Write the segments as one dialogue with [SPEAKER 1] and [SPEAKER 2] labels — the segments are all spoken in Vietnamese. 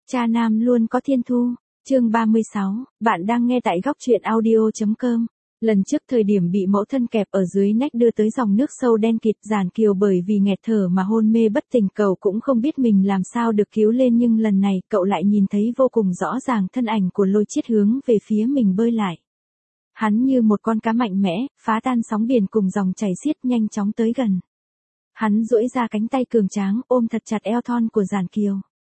[SPEAKER 1] Cha nam luôn có thiên thu, chương 36, bạn đang nghe tại góc truyện audio.com. Lần trước thời điểm bị mẫu thân kẹp ở dưới nách đưa tới dòng nước sâu đen kịt, Giản Kiều bởi vì nghẹt thở mà hôn mê bất tỉnh, cậu cũng không biết mình làm sao được cứu lên, nhưng lần này cậu lại nhìn thấy vô cùng rõ ràng thân ảnh của Lôi Chiết hướng về phía mình bơi lại. Hắn như một con cá mạnh mẽ, phá tan sóng biển cùng dòng chảy xiết, nhanh chóng tới gần. Hắn duỗi ra cánh tay cường tráng ôm thật chặt eo thon của Giản Kiều.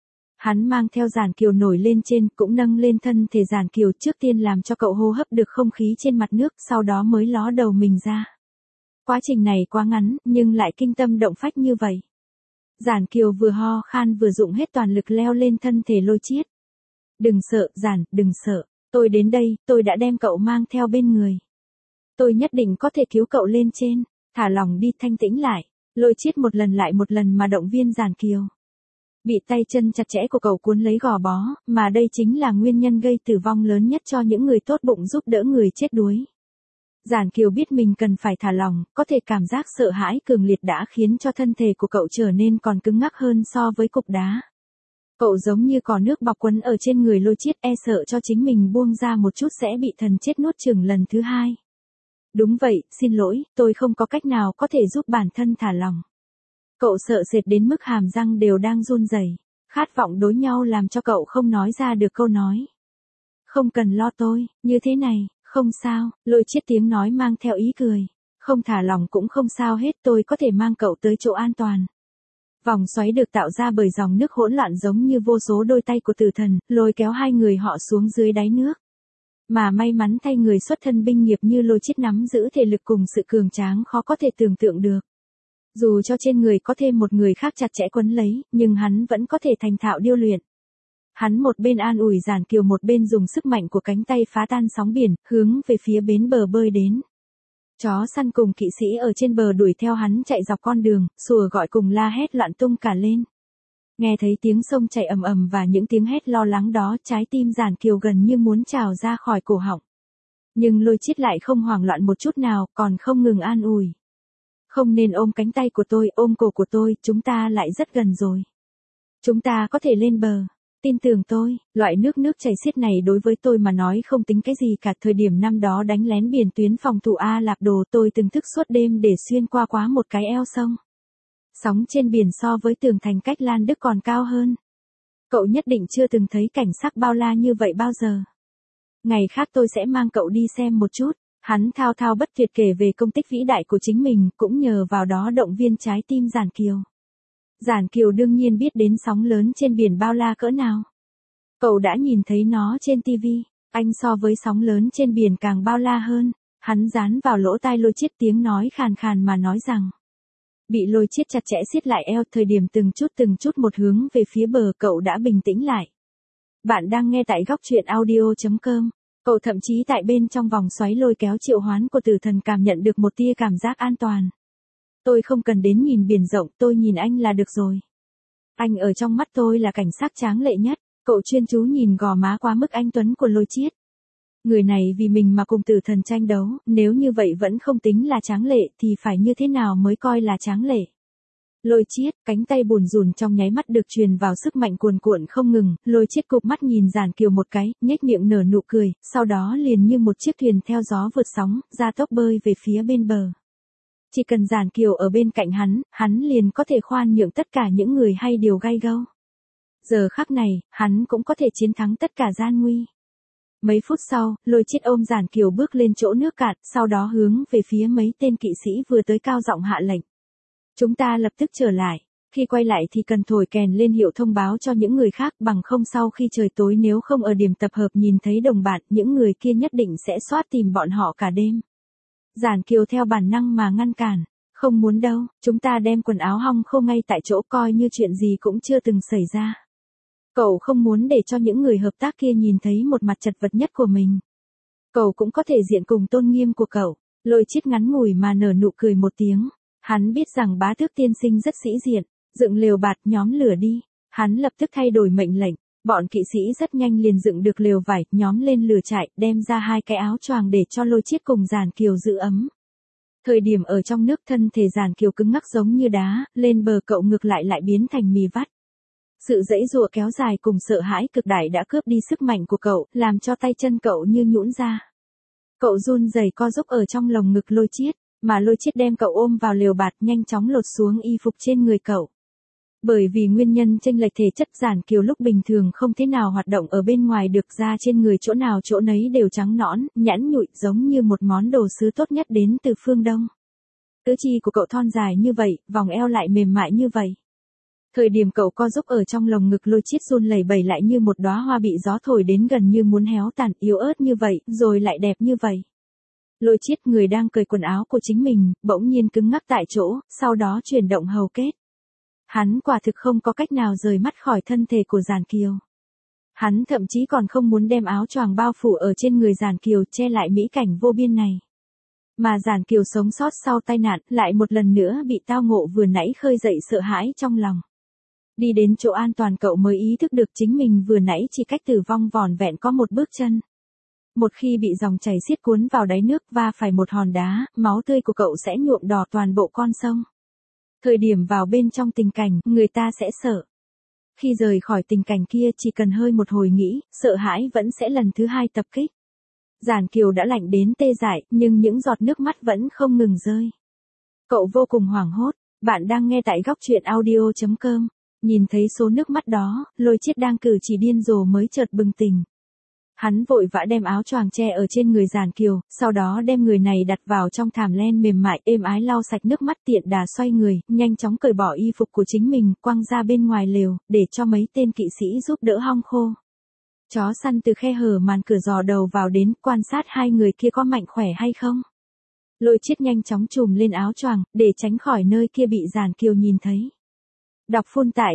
[SPEAKER 1] Hắn mang theo Giản Kiều nổi lên trên, cũng nâng lên thân thể Giản Kiều, trước tiên làm cho cậu hô hấp được không khí trên mặt nước, sau đó mới ló đầu mình ra. Quá trình này quá ngắn, nhưng lại kinh tâm động phách như vậy. Giản Kiều vừa ho khan vừa dụng hết toàn lực leo lên thân thể Lôi Chiết. Đừng sợ, Giản, đừng sợ. Tôi đến đây, tôi đã đem cậu mang theo bên người. Tôi nhất định có thể cứu cậu lên trên. Thả lòng đi, thanh tĩnh lại. Lôi Chiết một lần lại một lần mà động viên Giản Kiều. Bị tay chân chặt chẽ của cậu cuốn lấy gò bó, mà đây chính là nguyên nhân gây tử vong lớn nhất cho những người tốt bụng giúp đỡ người chết đuối. Giản Kiều biết mình cần phải thả lòng, có thể cảm giác sợ hãi cường liệt đã khiến cho thân thể của cậu trở nên còn cứng ngắc hơn so với cục đá. Cậu giống như cò nước bọc quấn ở trên người Lôi Chiết, e sợ cho chính mình buông ra một chút sẽ bị thần chết nuốt chửng lần thứ hai. Đúng vậy, xin lỗi, tôi không có cách nào có thể giúp bản thân thả lòng. Cậu sợ sệt đến mức hàm răng đều đang run rẩy, khát vọng đối nhau làm cho cậu không nói ra được câu nói. Không cần lo tôi, như thế này, không sao, Lôi Chiết tiếng nói mang theo ý cười. Không thả lòng cũng không sao hết, tôi có thể mang cậu tới chỗ an toàn. Vòng xoáy được tạo ra bởi dòng nước hỗn loạn giống như vô số đôi tay của tử thần, lôi kéo hai người họ xuống dưới đáy nước. Mà may mắn thay, người xuất thân binh nghiệp như Lôi Chiết nắm giữ thể lực cùng sự cường tráng khó có thể tưởng tượng được. Dù cho trên người có thêm một người khác chặt chẽ quấn lấy, nhưng hắn vẫn có thể thành thạo điêu luyện. Hắn một bên an ủi Giản Kiều, một bên dùng sức mạnh của cánh tay phá tan sóng biển, hướng về phía bến bờ bơi đến. Chó săn cùng kỵ sĩ ở trên bờ đuổi theo hắn chạy dọc con đường, sủa gọi cùng la hét loạn tung cả lên. Nghe thấy tiếng sông chảy ầm ầm và những tiếng hét lo lắng đó, trái tim Giản Kiều gần như muốn trào ra khỏi cổ họng. Nhưng Lôi Chiết lại không hoảng loạn một chút nào, còn không ngừng an ủi. Không nên ôm cánh tay của tôi, ôm cổ của tôi, chúng ta lại rất gần rồi. Chúng ta có thể lên bờ. Tin tưởng tôi, loại nước chảy xiết này đối với tôi mà nói không tính cái gì cả. Thời điểm năm đó đánh lén biển tuyến phòng thủ A Lạp Đồ, tôi từng thức suốt đêm để xuyên qua quá một cái eo sông. Sóng trên biển so với tường thành cách Lan Đức còn cao hơn. Cậu nhất định chưa từng thấy cảnh sắc bao la như vậy bao giờ. Ngày khác tôi sẽ mang cậu đi xem một chút. Hắn thao thao bất tuyệt kể về công tích vĩ đại của chính mình, cũng nhờ vào đó động viên trái tim Giản Kiều. Giản Kiều đương nhiên biết đến sóng lớn trên biển bao la cỡ nào. Cậu đã nhìn thấy nó trên tivi, anh so với sóng lớn trên biển càng bao la hơn. Hắn dán vào lỗ tai Lôi Chiết, tiếng nói khàn khàn mà nói rằng. Bị Lôi Chiết chặt chẽ siết lại eo, thời điểm từng chút một hướng về phía bờ, cậu đã bình tĩnh lại. Bạn đang nghe tại góc truyện audio.com. Cậu thậm chí tại bên trong vòng xoáy lôi kéo triệu hoán của tử thần cảm nhận được một tia cảm giác an toàn. Tôi không cần đến nhìn biển rộng, tôi nhìn anh là được rồi. Anh ở trong mắt tôi là cảnh sắc tráng lệ nhất. Cậu chuyên chú nhìn gò má quá mức anh tuấn của Lôi Chiết. Người này vì mình mà cùng tử thần tranh đấu, nếu như vậy vẫn không tính là tráng lệ thì phải như thế nào mới coi là tráng lệ. Lôi Chiết, cánh tay bùn rùn trong nháy mắt được truyền vào sức mạnh cuồn cuộn không ngừng. Lôi Chiết cụp mắt nhìn Giản Kiều một cái, nhếch miệng nở nụ cười, sau đó liền như một chiếc thuyền theo gió vượt sóng, ra tốc bơi về phía bên bờ. Chỉ cần Giản Kiều ở bên cạnh hắn liền có thể khoan nhượng tất cả những người hay điều gay gâu. Giờ khắc này, hắn cũng có thể chiến thắng tất cả gian nguy. Mấy phút sau, Lôi Chiết ôm Giản Kiều bước lên chỗ nước cạn, sau đó hướng về phía mấy tên kỵ sĩ vừa tới cao giọng hạ lệnh. Chúng ta lập tức trở lại. Khi quay lại thì cần thổi kèn lên hiệu thông báo cho những người khác, bằng không sau khi trời tối nếu không ở điểm tập hợp nhìn thấy đồng bạn, những người kia nhất định sẽ soát tìm bọn họ cả đêm. Giản Kiều theo bản năng mà ngăn cản. Không muốn đâu, chúng ta đem quần áo hong khô ngay tại chỗ, coi như chuyện gì cũng chưa từng xảy ra. Cậu không muốn để cho những người hợp tác kia nhìn thấy một mặt chật vật nhất của mình. Cậu cũng có thể diện cùng tôn nghiêm của cậu. Lôi Chiết ngắn ngủi mà nở nụ cười một tiếng. Hắn biết rằng bá tước tiên sinh rất sĩ diện, dựng lều bạt, nhóm lửa đi. Hắn lập tức thay đổi mệnh lệnh, bọn kỵ sĩ rất nhanh liền dựng được lều vải, nhóm lên lửa trại, đem ra 2 cái áo choàng để cho Lôi Chiết cùng Giản Kiều giữ ấm. Thời điểm ở trong nước thân thể Giản Kiều cứng ngắc giống như đá, lên bờ cậu ngược lại biến thành mì vắt. Sự giãy giụa kéo dài cùng sợ hãi cực đại đã cướp đi sức mạnh của cậu, làm cho tay chân cậu như nhũn ra. Cậu run rẩy co rúm ở trong lồng ngực Lôi Chiết, mà Lôi Chiết đem cậu ôm vào lều bạt nhanh chóng lột xuống y phục trên người cậu. Bởi vì nguyên nhân chênh lệch thể chất, Giản Kiều lúc bình thường không thế nào hoạt động ở bên ngoài được, ra trên người chỗ nào chỗ nấy đều trắng nõn, nhẵn nhụi giống như một món đồ sứ tốt nhất đến từ phương Đông. Tứ chi của cậu thon dài như vậy, vòng eo lại mềm mại như vậy. Thời điểm cậu co rúm ở trong lồng ngực Lôi Chiết run lẩy bẩy lại như một đóa hoa bị gió thổi đến gần như muốn héo tàn, yếu ớt như vậy, rồi lại đẹp như vậy. Lôi Chiết, người đang cởi quần áo của chính mình, bỗng nhiên cứng ngắc tại chỗ, sau đó chuyển động hầu kết. Hắn quả thực không có cách nào rời mắt khỏi thân thể của Giản Kiều. Hắn thậm chí còn không muốn đem áo choàng bao phủ ở trên người Giản Kiều, che lại mỹ cảnh vô biên này. Mà Giản Kiều sống sót sau tai nạn, lại một lần nữa bị tao ngộ vừa nãy khơi dậy sợ hãi trong lòng. Đi đến chỗ an toàn cậu mới ý thức được chính mình vừa nãy chỉ cách tử vong vỏn vẹn có một bước chân. Một khi bị dòng chảy xiết cuốn vào đáy nước va phải một hòn đá, máu tươi của cậu sẽ nhuộm đỏ toàn bộ con sông. Thời điểm vào bên trong tình cảnh, người ta sẽ sợ. Khi rời khỏi tình cảnh kia chỉ cần hơi một hồi nghĩ, sợ hãi vẫn sẽ lần thứ hai tập kích. Giản Kiều đã lạnh đến tê dại, nhưng những giọt nước mắt vẫn không ngừng rơi. Cậu vô cùng hoảng hốt. Bạn đang nghe tại góc truyện audio.com. Nhìn thấy số nước mắt đó, Lôi Chiết đang cử chỉ điên rồ mới chợt bừng tỉnh. Hắn vội vã đem áo choàng che ở trên người Giản Kiều, sau đó đem người này đặt vào trong thảm len mềm mại êm ái lau sạch nước mắt, tiện đà xoay người, nhanh chóng cởi bỏ y phục của chính mình, quăng ra bên ngoài lều, để cho mấy tên kỵ sĩ giúp đỡ hong khô. Chó săn từ khe hở màn cửa dò đầu vào đến, quan sát hai người kia có mạnh khỏe hay không. Lôi Chiết nhanh chóng trùm lên áo choàng, để tránh khỏi nơi kia bị Giản Kiều nhìn thấy. Đọc full tại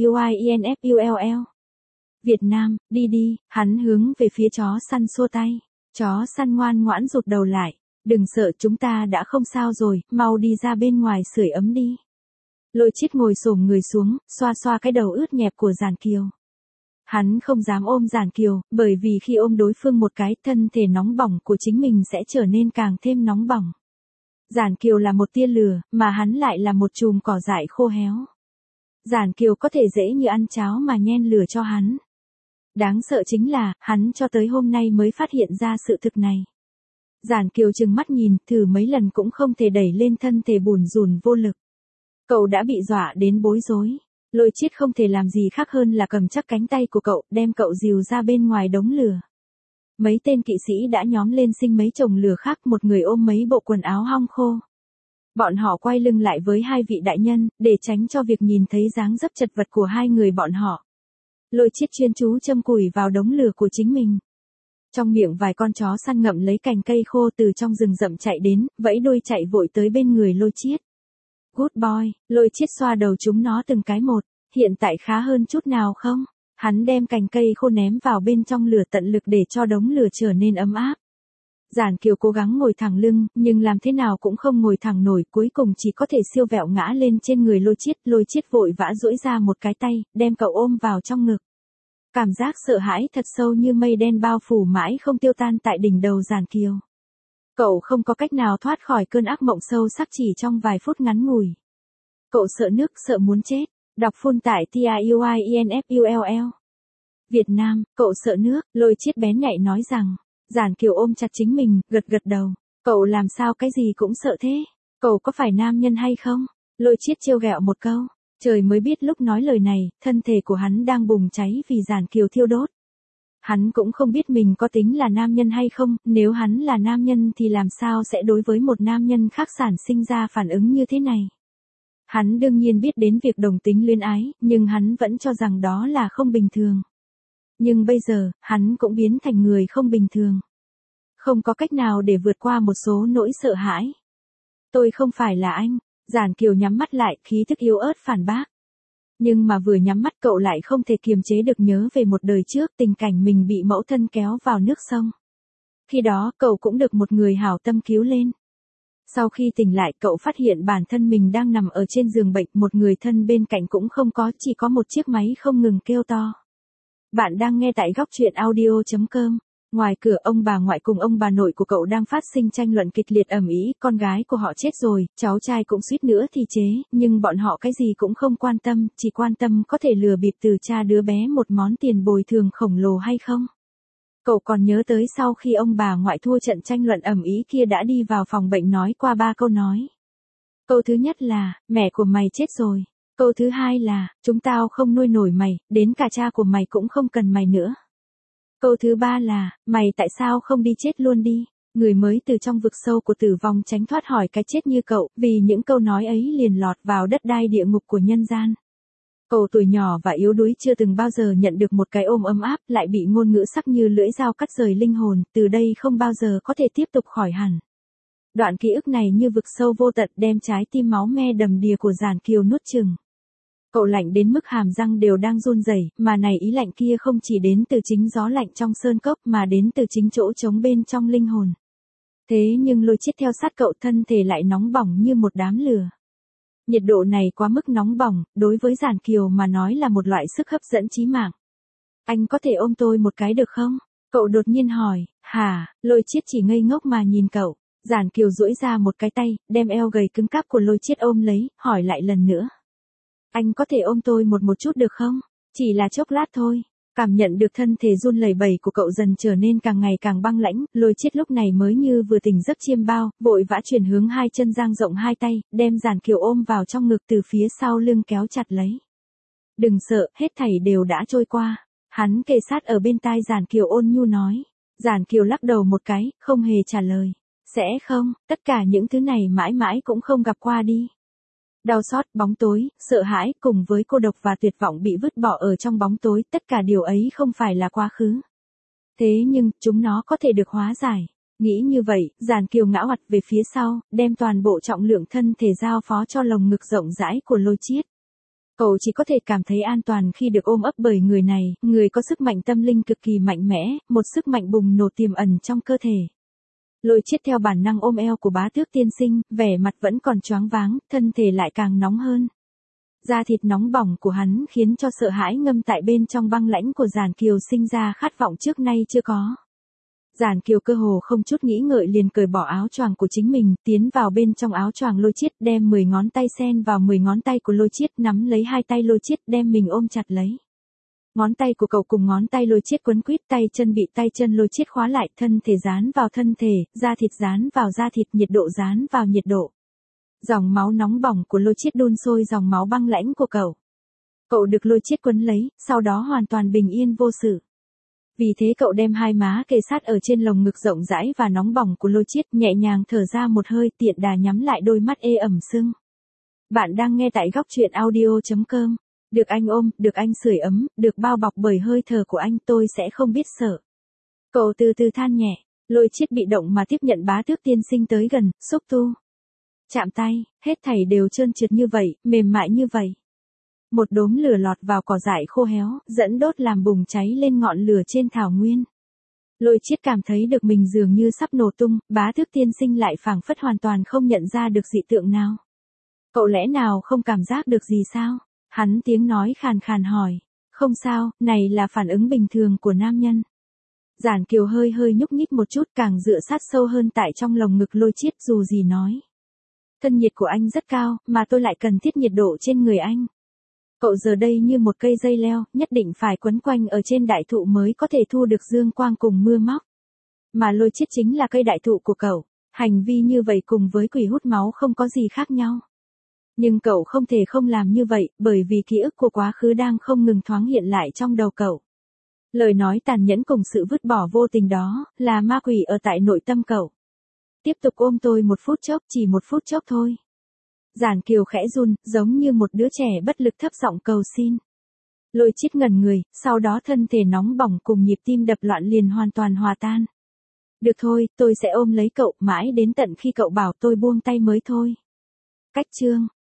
[SPEAKER 1] TIUINFULL. Việt Nam, đi đi, hắn hướng về phía chó săn xua tay. Chó săn ngoan ngoãn rụt đầu lại. Đừng sợ, chúng ta đã không sao rồi, mau đi ra bên ngoài sưởi ấm đi. Lôi Chiết ngồi xổm người xuống, xoa xoa cái đầu ướt nhẹp của Giản Kiều. Hắn không dám ôm Giản Kiều, bởi vì khi ôm đối phương một cái, thân thể nóng bỏng của chính mình sẽ trở nên càng thêm nóng bỏng. Giản Kiều là một tia lửa, mà hắn lại là một chùm cỏ dại khô héo. Giản Kiều có thể dễ như ăn cháo mà nhen lửa cho hắn. Đáng sợ chính là, hắn cho tới hôm nay mới phát hiện ra sự thực này. Giản Kiều trừng mắt nhìn, thử mấy lần cũng không thể đẩy lên thân thể bủn rủn vô lực. Cậu đã bị dọa đến bối rối. Lôi Chiết không thể làm gì khác hơn là cầm chắc cánh tay của cậu, đem cậu dìu ra bên ngoài đống lửa. Mấy tên kỵ sĩ đã nhóm lên sinh mấy chồng lửa khác, một người ôm mấy bộ quần áo hong khô. Bọn họ quay lưng lại với hai vị đại nhân, để tránh cho việc nhìn thấy dáng dấp chật vật của hai người bọn họ. Lôi Chiết chuyên chú châm củi vào đống lửa của chính mình. Trong miệng vài con chó săn ngậm lấy cành cây khô từ trong rừng rậm chạy đến, vẫy đuôi chạy vội tới bên người Lôi Chiết. Good boy, Lôi Chiết xoa đầu chúng nó từng cái một, hiện tại khá hơn chút nào không? Hắn đem cành cây khô ném vào bên trong lửa tận lực để cho đống lửa trở nên ấm áp. Giản Kiều cố gắng ngồi thẳng lưng, nhưng làm thế nào cũng không ngồi thẳng nổi, cuối cùng chỉ có thể siêu vẹo ngã lên trên người Lôi Chiết. Lôi Chiết vội vã duỗi ra một cái tay, đem cậu ôm vào trong ngực. Cảm giác sợ hãi thật sâu như mây đen bao phủ mãi không tiêu tan tại đỉnh đầu Giản Kiều. Cậu không có cách nào thoát khỏi cơn ác mộng sâu sắc chỉ trong vài phút ngắn ngủi. Cậu sợ nước, sợ muốn chết. Đọc full tại TIUINFULL. Việt Nam, cậu sợ nước, Lôi Chiết bén nhạy nói rằng. Giản Kiều ôm chặt chính mình, gật gật đầu. Cậu làm sao cái gì cũng sợ thế? Cậu có phải nam nhân hay không? Lôi Chiết trêu ghẹo một câu. Trời mới biết lúc nói lời này, thân thể của hắn đang bùng cháy vì Giản Kiều thiêu đốt. Hắn cũng không biết mình có tính là nam nhân hay không, nếu hắn là nam nhân thì làm sao sẽ đối với một nam nhân khác sản sinh ra phản ứng như thế này. Hắn đương nhiên biết đến việc đồng tính luyến ái, nhưng hắn vẫn cho rằng đó là không bình thường. Nhưng bây giờ, hắn cũng biến thành người không bình thường. Không có cách nào để vượt qua một số nỗi sợ hãi. Tôi không phải là anh. Giản Kiều nhắm mắt lại, khí thức yếu ớt phản bác. Nhưng mà vừa nhắm mắt cậu lại không thể kiềm chế được nhớ về một đời trước, tình cảnh mình bị mẫu thân kéo vào nước sông. Khi đó cậu cũng được một người hảo tâm cứu lên. Sau khi tỉnh lại cậu phát hiện bản thân mình đang nằm ở trên giường bệnh, một người thân bên cạnh cũng không có, chỉ có một chiếc máy không ngừng kêu to. Bạn đang nghe tại góc truyện audio.com. Ngoài cửa ông bà ngoại cùng ông bà nội của cậu đang phát sinh tranh luận kịch liệt ầm ĩ, con gái của họ chết rồi, cháu trai cũng suýt nữa thì chế, nhưng bọn họ cái gì cũng không quan tâm, chỉ quan tâm có thể lừa bịp từ cha đứa bé một món tiền bồi thường khổng lồ hay không. Cậu còn nhớ tới sau khi ông bà ngoại thua trận tranh luận ầm ĩ kia đã đi vào phòng bệnh nói qua 3 câu nói. Câu thứ nhất là, mẹ của mày chết rồi. Câu thứ hai là, chúng tao không nuôi nổi mày, đến cả cha của mày cũng không cần mày nữa. Câu thứ ba là, mày tại sao không đi chết luôn đi? Người mới từ trong vực sâu của tử vong tránh thoát hỏi cái chết như cậu, vì những câu nói ấy liền lọt vào đất đai địa ngục của nhân gian. Cậu tuổi nhỏ và yếu đuối chưa từng bao giờ nhận được một cái ôm ấm áp, lại bị ngôn ngữ sắc như lưỡi dao cắt rời linh hồn, từ đây không bao giờ có thể tiếp tục khỏi hẳn. Đoạn ký ức này như vực sâu vô tận đem trái tim máu me đầm đìa của Giản Kiều nuốt chửng. Cậu lạnh đến mức hàm răng đều đang run rẩy, mà này ý lạnh kia không chỉ đến từ chính gió lạnh trong sơn cốc mà đến từ chính chỗ trống bên trong linh hồn. Thế nhưng Lôi Chiết theo sát cậu, thân thể lại nóng bỏng như một đám lửa. Nhiệt độ này quá mức nóng bỏng, đối với Giản Kiều mà nói là một loại sức hấp dẫn chí mạng. Anh có thể ôm tôi một cái được không? Cậu đột nhiên hỏi. Hả? Lôi Chiết chỉ ngây ngốc mà nhìn cậu. Giản Kiều duỗi ra một cái tay, đem eo gầy cứng cáp của Lôi Chiết ôm lấy, hỏi lại lần nữa. Anh có thể ôm tôi một chút được không? Chỉ là chốc lát thôi. Cảm nhận được thân thể run lẩy bẩy của cậu dần trở nên càng ngày càng băng lãnh, Lôi Chiết lúc này mới như vừa tỉnh giấc chiêm bao, vội vã chuyển hướng hai chân dang rộng hai tay, đem Giản Kiều ôm vào trong ngực từ phía sau lưng kéo chặt lấy. Đừng sợ, hết thảy đều đã trôi qua. Hắn kề sát ở bên tai Giản Kiều ôn nhu nói. Giản Kiều lắc đầu một cái, không hề trả lời. Sẽ không, tất cả những thứ này mãi mãi cũng không gặp qua đi. Đau xót, bóng tối, sợ hãi, cùng với cô độc và tuyệt vọng bị vứt bỏ ở trong bóng tối, tất cả điều ấy không phải là quá khứ. Thế nhưng, chúng nó có thể được hóa giải. Nghĩ như vậy, Giản Kiều ngã hoạt về phía sau, đem toàn bộ trọng lượng thân thể giao phó cho lồng ngực rộng rãi của Lôi Chiết. Cậu chỉ có thể cảm thấy an toàn khi được ôm ấp bởi người này, người có sức mạnh tâm linh cực kỳ mạnh mẽ, một sức mạnh bùng nổ tiềm ẩn trong cơ thể. Lôi Chiết theo bản năng ôm eo của Bá Tước tiên sinh, vẻ mặt vẫn còn choáng váng, thân thể lại càng nóng hơn. Da thịt nóng bỏng của hắn khiến cho sợ hãi ngâm tại bên trong băng lãnh của Giản Kiều sinh ra khát vọng trước nay chưa có. Giản Kiều cơ hồ không chút nghĩ ngợi liền cởi bỏ áo choàng của chính mình, tiến vào bên trong áo choàng Lôi Chiết, đem 10 ngón tay xen vào 10 ngón tay của Lôi Chiết, nắm lấy hai tay Lôi Chiết, đem mình ôm chặt lấy. Ngón tay của cậu cùng ngón tay Lôi Chiết quấn quýt, tay chân bị tay chân Lôi Chiết khóa lại, thân thể dán vào thân thể, da thịt dán vào da thịt, nhiệt độ dán vào nhiệt độ. Dòng máu nóng bỏng của Lôi Chiết đun sôi dòng máu băng lãnh của cậu. Cậu được Lôi Chiết quấn lấy, sau đó hoàn toàn bình yên vô sự. Vì thế cậu đem hai má kề sát ở trên lồng ngực rộng rãi và nóng bỏng của Lôi Chiết, nhẹ nhàng thở ra một hơi, tiện đà nhắm lại đôi mắt ê ẩm sưng. Bạn đang nghe tại góc truyện audio.com. Được anh ôm, được anh sưởi ấm, được bao bọc bởi hơi thở của anh, tôi sẽ không biết sợ. Cậu từ từ than nhẹ, Lôi Chiết bị động mà tiếp nhận Bá Tước tiên sinh tới gần, xúc tu. Chạm tay, hết thảy đều trơn trượt như vậy, mềm mại như vậy. Một đốm lửa lọt vào cỏ dại khô héo, dẫn đốt làm bùng cháy lên ngọn lửa trên thảo nguyên. Lôi Chiết cảm thấy được mình dường như sắp nổ tung, Bá Tước tiên sinh lại phảng phất hoàn toàn không nhận ra được dị tượng nào. Cậu lẽ nào không cảm giác được gì sao? Hắn tiếng nói khàn khàn hỏi. Không sao, này là phản ứng bình thường của nam nhân. Giản Kiều hơi hơi nhúc nhích một chút, càng dựa sát sâu hơn tại trong lồng ngực Lôi Chiết, dù gì nói. Thân nhiệt của anh rất cao, mà tôi lại cần thiết nhiệt độ trên người anh. Cậu giờ đây như một cây dây leo, nhất định phải quấn quanh ở trên đại thụ mới có thể thu được dương quang cùng mưa móc. Mà Lôi Chiết chính là cây đại thụ của cậu. Hành vi như vậy cùng với quỷ hút máu không có gì khác nhau. Nhưng cậu không thể không làm như vậy, bởi vì ký ức của quá khứ đang không ngừng thoáng hiện lại trong đầu cậu. Lời nói tàn nhẫn cùng sự vứt bỏ vô tình đó, là ma quỷ ở tại nội tâm cậu. Tiếp tục ôm tôi một phút chốc, chỉ một phút chốc thôi. Giản Kiều khẽ run, giống như một đứa trẻ bất lực thấp giọng cầu xin. Lôi Chiết ngẩn người, sau đó thân thể nóng bỏng cùng nhịp tim đập loạn liền hoàn toàn hòa tan. Được thôi, tôi sẽ ôm lấy cậu, mãi đến tận khi cậu bảo tôi buông tay mới thôi. Cách chương